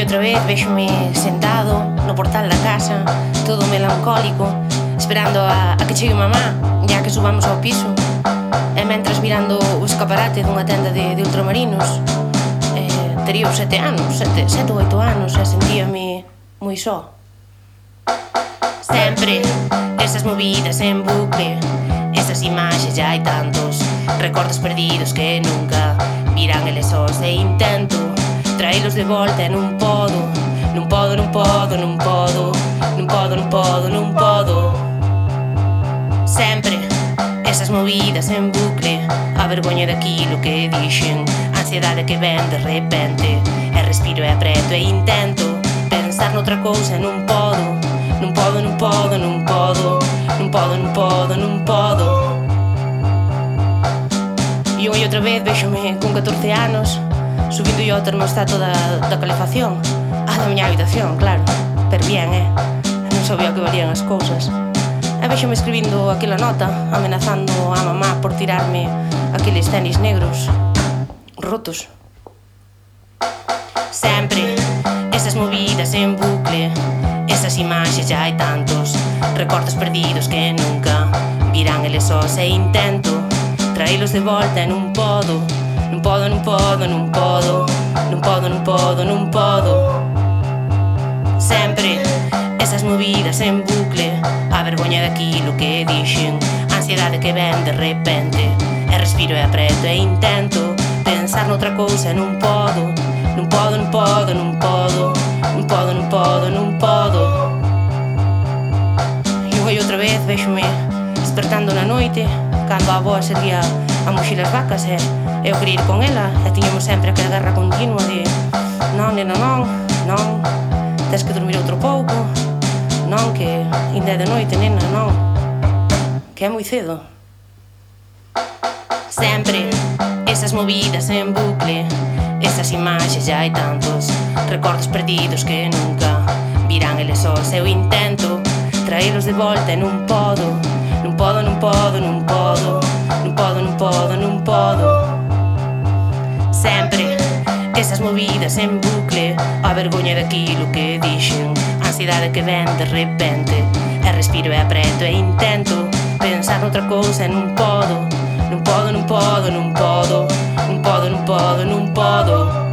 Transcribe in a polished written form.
outra vez véxome sentado no portal da casa, todo melancólico, esperando a que chegue mamá, ya que subamos ao piso. E mentras mirando o escaparate dunha tenda de ultramarinos. Tería os 7 anos, 7 ou 8 anos, e sentíame moi só. Sempre esas movidas en bucle, esas imaxes, ya hai tantos recordos perdidos que nunca virán eles sós. E intento traílos de volta e non podo, non podo, non podo, non podo, non podo, non podo, non podo. Sempre esas movidas en bucle, a vergoña daquilo que dixen, a ansiedade que ven de repente, e respiro e apreto e intento pensar noutra cousa e non podo, non podo, non podo, non podo, non podo, non podo, non podo. E unha e outra vez véxome con 14 anos subindo yo ao termostato da calefacción, a da miña habitación, claro, pero bien, non sabía o que valían as cousas. E véxome escribindo aquela nota, amenazando a mamá por tirarme aqueles tenis negros rotos. Sempre esas movidas en bucle, esas imaxes, ya hai tantos recordos perdidos que nunca virán eles sós. E intento traílos de volta e non podo, non podo, non podo, non podo, non podo, non podo, non podo. Sempre esas movidas en bucle, a vergoña daquilo que dixen, a ansiedade que ven de repente, e respiro e apreto e intento pensar noutra cousa e non podo, non podo, non podo, non podo, non podo, non podo, non podo. E unha e outra vez véxome despertando na noite, cando a avoa servía a moxir as vacas e eu quería ir con ela, e tiñamos sempre aquela guerra continua de non, nena, non, non, tes que dormir outro pouco, non, que ainda é de noite, nena, non, que é moi cedo. Sempre esas movidas en bucle, esas imaxes, ya hai tantos recordos perdidos que nunca virán eles sós. Eu intento traílos de volta e non podo, non podo, non podo, non podo, non podo, non podo, non podo. Sempre esas movidas en bucle, a vergoña daquilo que dixen, a ansiedade que ven de repente, e respiro e apreto e intento pensar noutra cousa e non podo, non podo, non podo, non podo, non podo, non podo, non podo.